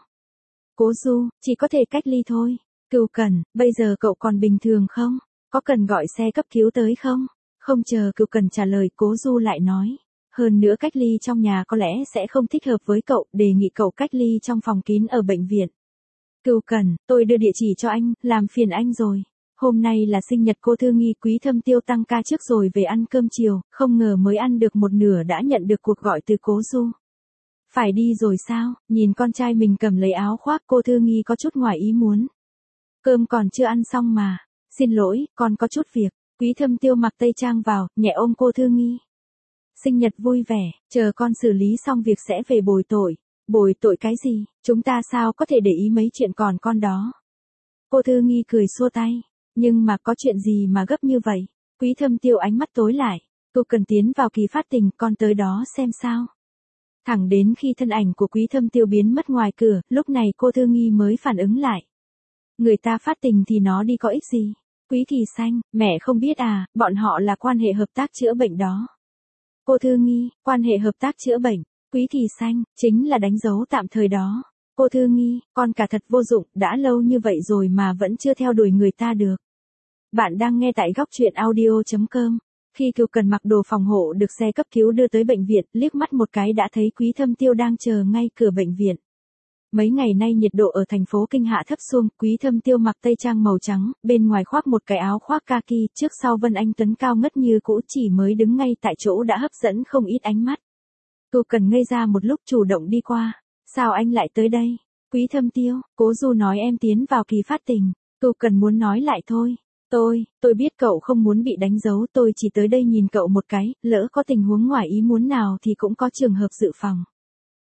Cố Du, chỉ có thể cách ly thôi. Kiều Cần, bây giờ cậu còn bình thường không? Có cần gọi xe cấp cứu tới không? Không chờ Kiều Cần trả lời, Cố Du lại nói. Hơn nữa cách ly trong nhà có lẽ sẽ không thích hợp với cậu, đề nghị cậu cách ly trong phòng kín ở bệnh viện. Kiều Cần, tôi đưa địa chỉ cho anh, làm phiền anh rồi. Hôm nay là sinh nhật cô Thư Nghi, Quý Thâm Tiêu tăng ca trước rồi về ăn cơm chiều, không ngờ mới ăn được một nửa đã nhận được cuộc gọi từ Cố Du. Phải đi rồi sao? Nhìn con trai mình cầm lấy áo khoác, cô Thư Nghi có chút ngoài ý muốn. Cơm còn chưa ăn xong mà. Xin lỗi, con có chút việc. Quý Thâm Tiêu mặc tây trang vào, nhẹ ôm cô Thư Nghi. Sinh nhật vui vẻ, chờ con xử lý xong việc sẽ về bồi tội. Bồi tội cái gì? Chúng ta sao có thể để ý mấy chuyện còn con đó? Cô Thư Nghi cười xua tay. Nhưng mà có chuyện gì mà gấp như vậy? Quý Thâm Tiêu ánh mắt tối lại. Cô cần tiến vào kỳ phát tình, con tới đó xem sao. Thẳng đến khi thân ảnh của Quý Thâm Tiêu biến mất ngoài cửa, lúc này cô Thư Nghi mới phản ứng lại. Người ta phát tình thì nó đi có ích gì? Quý Kỳ Xanh, mẹ không biết à, bọn họ là quan hệ hợp tác chữa bệnh đó. Cô Thư Nghi, quan hệ hợp tác chữa bệnh. Quý Kỳ Xanh, chính là đánh dấu tạm thời đó. Cô Thư Nghi, con cả thật vô dụng, đã lâu như vậy rồi mà vẫn chưa theo đuổi người ta được. Bạn đang nghe tại góc truyện audio chấm com. Khi Kiều Cần mặc đồ phòng hộ được xe cấp cứu đưa tới bệnh viện, liếc mắt một cái đã thấy Quý Thâm Tiêu đang chờ ngay cửa bệnh viện. Mấy ngày nay nhiệt độ ở thành phố Kinh Hạ thấp xuống, Quý Thâm Tiêu mặc tây trang màu trắng, bên ngoài khoác một cái áo khoác kaki, trước sau Vân Anh Tuấn cao ngất như cũ, chỉ mới đứng ngay tại chỗ đã hấp dẫn không ít ánh mắt. Kiều Cần ngây ra một lúc, chủ động đi qua. Sao anh lại tới đây? Quý Thâm Tiêu, Cố Du nói em tiến vào kỳ phát tình. Kiều Cần muốn nói lại thôi. Tôi, tôi biết cậu không muốn bị đánh dấu, tôi chỉ tới đây nhìn cậu một cái, lỡ có tình huống ngoài ý muốn nào thì cũng có trường hợp dự phòng.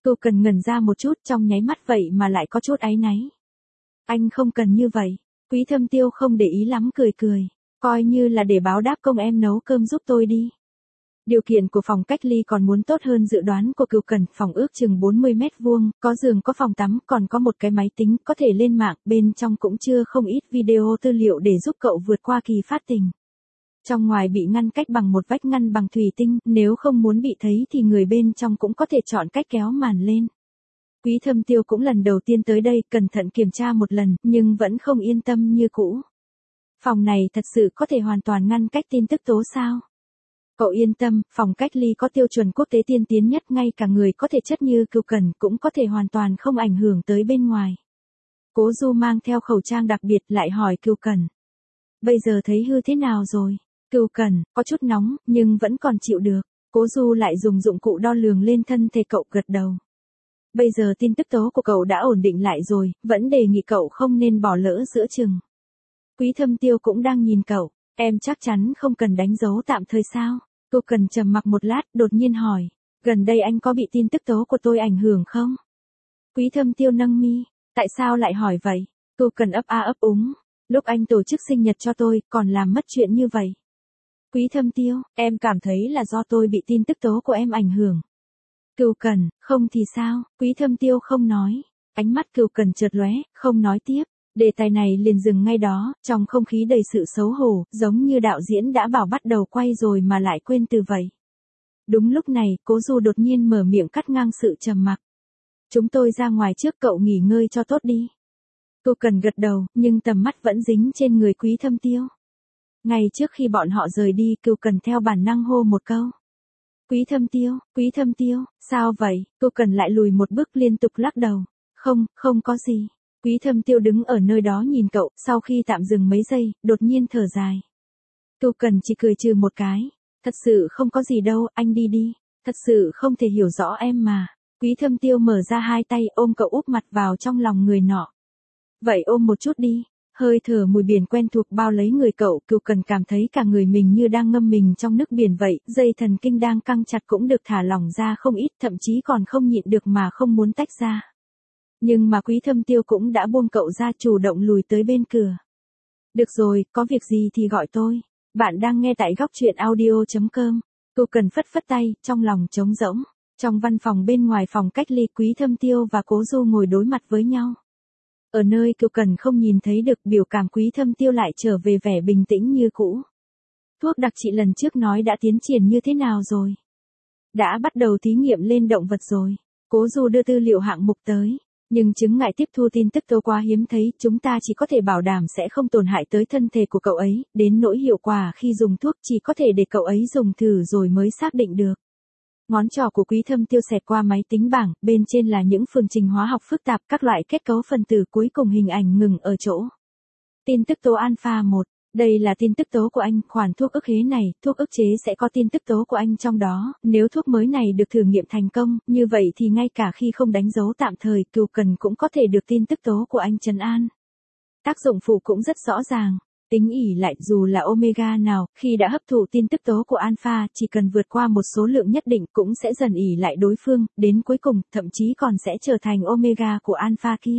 Cưu Cần ngẩn ra một chút, trong nháy mắt vậy mà lại có chút áy náy. Anh không cần như vậy. Quý Thâm Tiêu không để ý lắm, cười cười. Coi như là để báo đáp công em nấu cơm giúp tôi đi. Điều kiện của phòng cách ly còn muốn tốt hơn dự đoán của Cưu Cần, phòng ước chừng bốn mươi mét vuông, có giường, có phòng tắm, còn có một cái máy tính, có thể lên mạng, bên trong cũng chưa không ít video tư liệu để giúp cậu vượt qua kỳ phát tình. Trong ngoài bị ngăn cách bằng một vách ngăn bằng thủy tinh, nếu không muốn bị thấy thì người bên trong cũng có thể chọn cách kéo màn lên. Quý Thâm Tiêu cũng lần đầu tiên tới đây, cẩn thận kiểm tra một lần, nhưng vẫn không yên tâm như cũ. Phòng này thật sự có thể hoàn toàn ngăn cách tin tức tố sao? Cậu yên tâm, phòng cách ly có tiêu chuẩn quốc tế tiên tiến nhất, ngay cả người có thể chất như Cưu Cần cũng có thể hoàn toàn không ảnh hưởng tới bên ngoài. Cố Du mang theo khẩu trang đặc biệt lại hỏi Cưu Cần. Bây giờ thấy hư thế nào rồi? Cưu Cần, có chút nóng, nhưng vẫn còn chịu được. Cố Du lại dùng dụng cụ đo lường lên thân thể cậu, gật đầu. Bây giờ tin tức tố của cậu đã ổn định lại rồi, vẫn đề nghị cậu không nên bỏ lỡ giữa chừng. Quý Thâm Tiêu cũng đang nhìn cậu. Em chắc chắn không cần đánh dấu tạm thời sao? Cưu Cần trầm mặc một lát, đột nhiên hỏi. Gần đây anh có bị tin tức tố của tôi ảnh hưởng không? Quý Thâm Tiêu nâng mi. Tại sao lại hỏi vậy? Cưu Cần ấp a ấp úng. Lúc anh tổ chức sinh nhật cho tôi, còn làm mất chuyện như vậy. Quý Thâm Tiêu, em cảm thấy là do tôi bị tin tức tố của em ảnh hưởng. Cưu Cần, không thì sao? Quý Thâm Tiêu không nói. Ánh mắt Cưu Cần chợt lóe, không nói tiếp. Đề tài này liền dừng ngay đó, trong không khí đầy sự xấu hổ, giống như đạo diễn đã bảo bắt đầu quay rồi mà lại quên từ vậy. Đúng lúc này, Cố Du đột nhiên mở miệng cắt ngang sự trầm mặc. Chúng tôi ra ngoài trước, cậu nghỉ ngơi cho tốt đi. Cưu Cần gật đầu, nhưng tầm mắt vẫn dính trên người Quý Thâm Tiêu. Ngay trước khi bọn họ rời đi, Cưu Cần theo bản năng hô một câu. Quý Thâm Tiêu, Quý Thâm Tiêu, sao vậy? Cưu Cần lại lùi một bước liên tục lắc đầu. Không, không có gì. Quý Thâm Tiêu đứng ở nơi đó nhìn cậu, sau khi tạm dừng mấy giây, đột nhiên thở dài. Cưu Cần chỉ cười trừ một cái. Thật sự không có gì đâu, anh đi đi. Thật sự không thể hiểu rõ em mà. Quý Thâm Tiêu mở ra hai tay ôm cậu úp mặt vào trong lòng người nọ. Vậy ôm một chút đi. Hơi thở mùi biển quen thuộc bao lấy người cậu, Cưu Cần cảm thấy cả người mình như đang ngâm mình trong nước biển vậy, dây thần kinh đang căng chặt cũng được thả lỏng ra không ít, thậm chí còn không nhịn được mà không muốn tách ra. Nhưng mà Quý Thâm Tiêu cũng đã buông cậu ra, chủ động lùi tới bên cửa. Được rồi, có việc gì thì gọi tôi. Bạn đang nghe tại góc truyện audio chấm com. Cưu Cần phất phất tay, trong lòng trống rỗng. Trong văn phòng bên ngoài phòng cách ly, Quý Thâm Tiêu và Cố Du ngồi đối mặt với nhau. Ở nơi Cưu Cần không nhìn thấy được, biểu cảm Quý Thâm Tiêu lại trở về vẻ bình tĩnh như cũ. Thuốc đặc trị lần trước nói đã tiến triển như thế nào rồi? Đã bắt đầu thí nghiệm lên động vật rồi. Cố Du đưa tư liệu hạng mục tới. Nhưng chứng ngại tiếp thu tin tức tố quá hiếm thấy, chúng ta chỉ có thể bảo đảm sẽ không tổn hại tới thân thể của cậu ấy, đến nỗi hiệu quả khi dùng thuốc chỉ có thể để cậu ấy dùng thử rồi mới xác định được. Ngón trỏ của Quý Thâm Tiêu xẹt qua máy tính bảng, bên trên là những phương trình hóa học phức tạp, các loại kết cấu phân tử, cuối cùng hình ảnh ngừng ở chỗ. Tin tức tố alpha một. Đây là tin tức tố của anh, khoản thuốc ức chế này, thuốc ức chế sẽ có tin tức tố của anh trong đó, nếu thuốc mới này được thử nghiệm thành công, như vậy thì ngay cả khi không đánh dấu tạm thời, Cưu Cần cũng có thể được tin tức tố của anh trấn an. Tác dụng phụ cũng rất rõ ràng. Tính ỉ lại, dù là omega nào, khi đã hấp thụ tin tức tố của alpha, chỉ cần vượt qua một số lượng nhất định cũng sẽ dần ỉ lại đối phương, đến cuối cùng, thậm chí còn sẽ trở thành omega của alpha kia.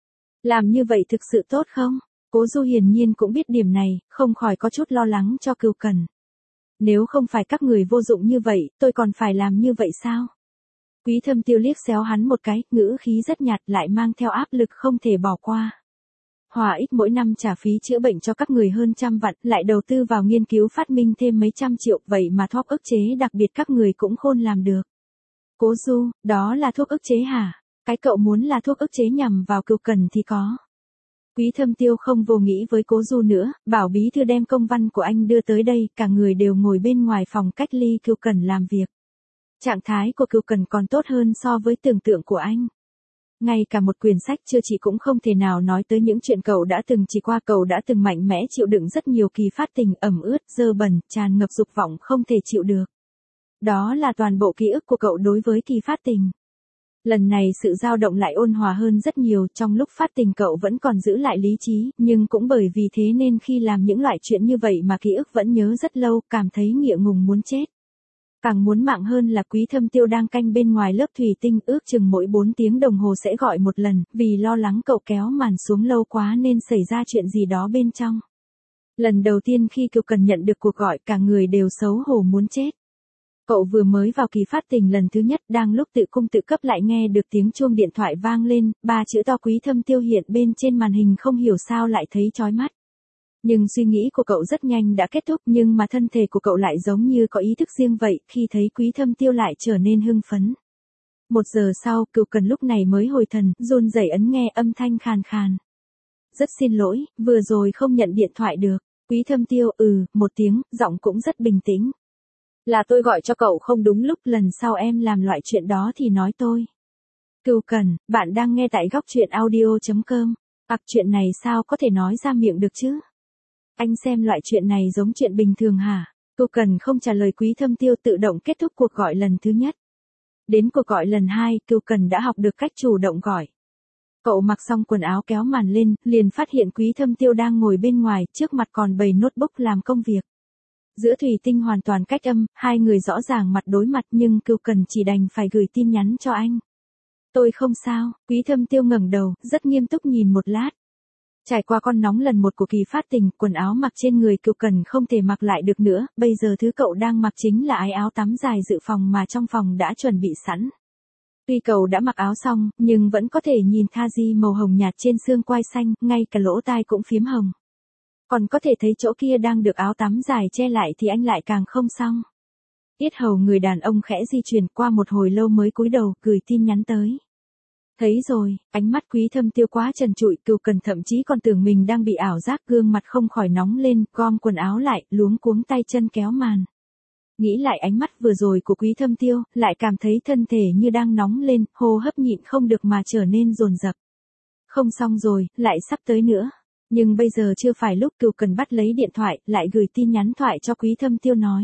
Làm như vậy thực sự tốt không? Cố Du hiển nhiên cũng biết điểm này, không khỏi có chút lo lắng cho Cưu Cần. Nếu không phải các người vô dụng như vậy, tôi còn phải làm như vậy sao? Quý Thâm Tiêu liếc xéo hắn một cái, ngữ khí rất nhạt lại mang theo áp lực không thể bỏ qua. Hòa ích mỗi năm trả phí chữa bệnh cho các người hơn trăm vạn, lại đầu tư vào nghiên cứu phát minh thêm mấy trăm triệu, vậy mà thuốc ức chế đặc biệt các người cũng khôn làm được. Cố Du, đó là thuốc ức chế hả? Cái cậu muốn là thuốc ức chế nhằm vào Cưu Cần thì có. Quý Thâm Tiêu không vô nghĩ với Cố Du nữa, bảo bí thư đem công văn của anh đưa tới đây, cả người đều ngồi bên ngoài phòng cách ly Cưu Cần làm việc. Trạng thái của Cưu Cần còn tốt hơn so với tưởng tượng của anh. Ngay cả một quyển sách chưa chỉ cũng không thể nào nói tới những chuyện cậu đã từng chỉ qua, cậu đã từng mạnh mẽ chịu đựng rất nhiều kỳ phát tình ẩm ướt, dơ bẩn, tràn ngập dục vọng không thể chịu được. Đó là toàn bộ ký ức của cậu đối với kỳ phát tình. Lần này sự dao động lại ôn hòa hơn rất nhiều, trong lúc phát tình cậu vẫn còn giữ lại lý trí, nhưng cũng bởi vì thế nên khi làm những loại chuyện như vậy mà ký ức vẫn nhớ rất lâu, cảm thấy ngượng ngùng muốn chết. Càng muốn mạng hơn là Quý Thâm Tiêu đang canh bên ngoài lớp thủy tinh, ước chừng mỗi bốn tiếng đồng hồ sẽ gọi một lần, vì lo lắng cậu kéo màn xuống lâu quá nên xảy ra chuyện gì đó bên trong. Lần đầu tiên khi Kiều Cần nhận được cuộc gọi, cả người đều xấu hổ muốn chết. Cậu vừa mới vào kỳ phát tình lần thứ nhất, đang lúc tự cung tự cấp lại nghe được tiếng chuông điện thoại vang lên, ba chữ to Quý Thâm Tiêu hiện bên trên màn hình, không hiểu sao lại thấy chói mắt. Nhưng suy nghĩ của cậu rất nhanh đã kết thúc, nhưng mà thân thể của cậu lại giống như có ý thức riêng vậy, khi thấy Quý Thâm Tiêu lại trở nên hưng phấn. Một giờ sau, Kiều Cần lúc này mới hồi thần, run rẩy ấn nghe, âm thanh khàn khàn. Rất xin lỗi, vừa rồi không nhận điện thoại được. Quý Thâm Tiêu ừ, một tiếng, giọng cũng rất bình tĩnh. Là tôi gọi cho cậu không đúng lúc, lần sau em làm loại chuyện đó thì nói tôi. Kiều Cần, bạn đang nghe tại góc truyện audio chấm com. Ặc, chuyện này sao có thể nói ra miệng được chứ? Anh xem loại chuyện này giống chuyện bình thường hả? Kiều Cần không trả lời, Quý Thâm Tiêu tự động kết thúc cuộc gọi lần thứ nhất. Đến cuộc gọi lần hai, Kiều Cần đã học được cách chủ động gọi. Cậu mặc xong quần áo kéo màn lên, liền phát hiện Quý Thâm Tiêu đang ngồi bên ngoài, trước mặt còn bày notebook làm công việc. Giữa thủy tinh hoàn toàn cách âm, hai người rõ ràng mặt đối mặt, nhưng Kiều Cần chỉ đành phải gửi tin nhắn cho anh. Tôi không sao. Quý Thâm Tiêu ngẩng đầu, rất nghiêm túc nhìn một lát. Trải qua con nóng lần một của kỳ phát tình, quần áo mặc trên người Kiều Cần không thể mặc lại được nữa, bây giờ thứ cậu đang mặc chính là ái áo tắm dài dự phòng mà trong phòng đã chuẩn bị sẵn. Tuy cậu đã mặc áo xong, nhưng vẫn có thể nhìn tha di màu hồng nhạt trên xương quai xanh, ngay cả lỗ tai cũng phím hồng. Còn có thể thấy chỗ kia đang được áo tắm dài che lại thì anh lại càng không xong. Yết hầu người đàn ông khẽ di chuyển, qua một hồi lâu mới cúi đầu, gửi tin nhắn tới. Thấy rồi, ánh mắt Quý Thâm Tiêu quá trần trụi, Kiều Cần thậm chí còn tưởng mình đang bị ảo giác, gương mặt không khỏi nóng lên, gom quần áo lại, luống cuống tay chân kéo màn. Nghĩ lại ánh mắt vừa rồi của Quý Thâm Tiêu, lại cảm thấy thân thể như đang nóng lên, hô hấp nhịn không được mà trở nên dồn dập. Không xong rồi, lại sắp tới nữa. Nhưng bây giờ chưa phải lúc. Kiều Cần bắt lấy điện thoại, lại gửi tin nhắn thoại cho Quý Thâm Tiêu nói.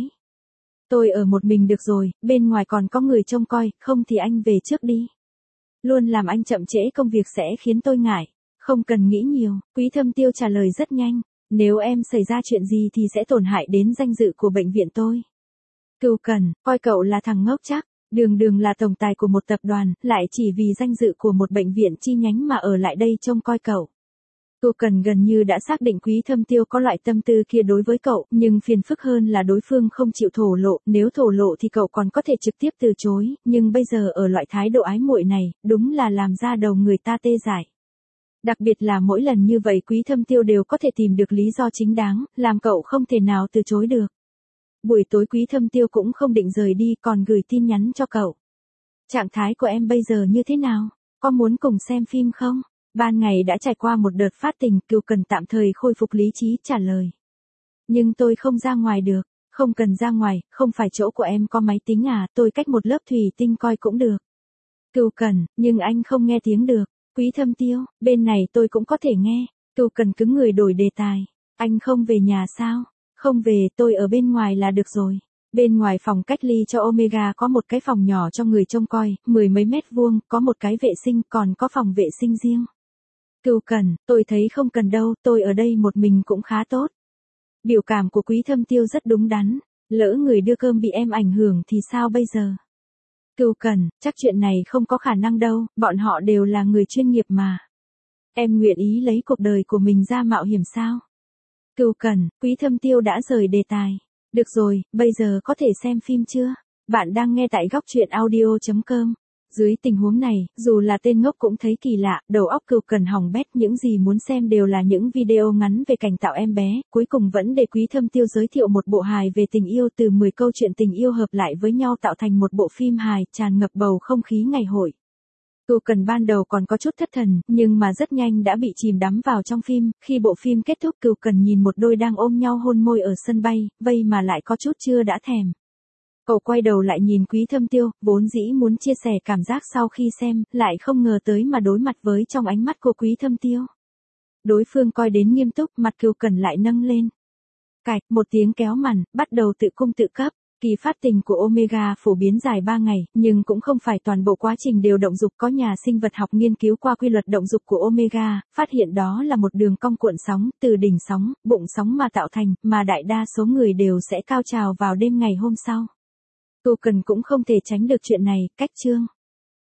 Tôi ở một mình được rồi, bên ngoài còn có người trông coi, không thì anh về trước đi. Luôn làm anh chậm trễ công việc sẽ khiến tôi ngại. Không cần nghĩ nhiều. Quý Thâm Tiêu trả lời rất nhanh. Nếu em xảy ra chuyện gì thì sẽ tổn hại đến danh dự của bệnh viện tôi. Kiều Cần, coi cậu là thằng ngốc chắc. Đường đường là tổng tài của một tập đoàn, lại chỉ vì danh dự của một bệnh viện chi nhánh mà ở lại đây trông coi cậu. Kiều Cần gần như đã xác định Quý Thâm Tiêu có loại tâm tư kia đối với cậu, nhưng phiền phức hơn là đối phương không chịu thổ lộ, nếu thổ lộ thì cậu còn có thể trực tiếp từ chối, nhưng bây giờ ở loại thái độ ái muội này, đúng là làm ra đầu người ta tê dại. Đặc biệt là mỗi lần như vậy Quý Thâm Tiêu đều có thể tìm được lý do chính đáng, làm cậu không thể nào từ chối được. Buổi tối Quý Thâm Tiêu cũng không định rời đi, còn gửi tin nhắn cho cậu. Trạng thái của em bây giờ như thế nào? Có muốn cùng xem phim không? Ban ngày đã trải qua một đợt phát tình, Kiều Cần tạm thời khôi phục lý trí trả lời. Nhưng tôi không ra ngoài được. Không cần ra ngoài, không phải chỗ của em có máy tính à, tôi cách một lớp thủy tinh coi cũng được. Kiều Cần, nhưng anh không nghe tiếng được. Quý Thâm Tiêu, bên này tôi cũng có thể nghe. Kiều Cần cứng người đổi đề tài. Anh không về nhà sao? Không về, tôi ở bên ngoài là được rồi. Bên ngoài phòng cách ly cho Omega có một cái phòng nhỏ cho người trông coi, mười mấy mét vuông, có một cái vệ sinh, còn có phòng vệ sinh riêng. Kiều Cần, tôi thấy không cần đâu, tôi ở đây một mình cũng khá tốt. Biểu cảm của Quý Thâm Tiêu rất đúng đắn. Lỡ người đưa cơm bị em ảnh hưởng thì sao bây giờ? Kiều Cần, chắc chuyện này không có khả năng đâu, bọn họ đều là người chuyên nghiệp mà. Em nguyện ý lấy cuộc đời của mình ra mạo hiểm sao? Kiều Cần, Quý Thâm Tiêu đã rời đề tài. Được rồi, bây giờ có thể xem phim chưa? Bạn đang nghe tại góc truyện audio chấm com. Dưới tình huống này, dù là tên ngốc cũng thấy kỳ lạ, đầu óc Kiều Cần hỏng bét, những gì muốn xem đều là những video ngắn về cảnh tạo em bé, cuối cùng vẫn để Quý Thâm Tiêu giới thiệu một bộ hài về tình yêu, từ mười câu chuyện tình yêu hợp lại với nhau tạo thành một bộ phim hài, tràn ngập bầu không khí ngày hội. Kiều Cần ban đầu còn có chút thất thần, nhưng mà rất nhanh đã bị chìm đắm vào trong phim, khi bộ phim kết thúc Kiều Cần nhìn một đôi đang ôm nhau hôn môi ở sân bay, vây mà lại có chút chưa đã thèm. Cậu quay đầu lại nhìn Quý Thâm Tiêu, vốn dĩ muốn chia sẻ cảm giác sau khi xem, lại không ngờ tới mà đối mặt với trong ánh mắt của Quý Thâm Tiêu. Đối phương coi đến nghiêm túc, mặt Kiều Cần lại nâng lên. Cạch, một tiếng kéo màn, bắt đầu tự cung tự cấp. Kỳ phát tình của Omega phổ biến dài ba ngày, nhưng cũng không phải toàn bộ quá trình đều động dục, có nhà sinh vật học nghiên cứu qua quy luật động dục của Omega, phát hiện đó là một đường cong cuộn sóng, từ đỉnh sóng, bụng sóng mà tạo thành, mà đại đa số người đều sẽ cao trào vào đêm ngày hôm sau. Tô Cần cũng không thể tránh được chuyện này, cách Trương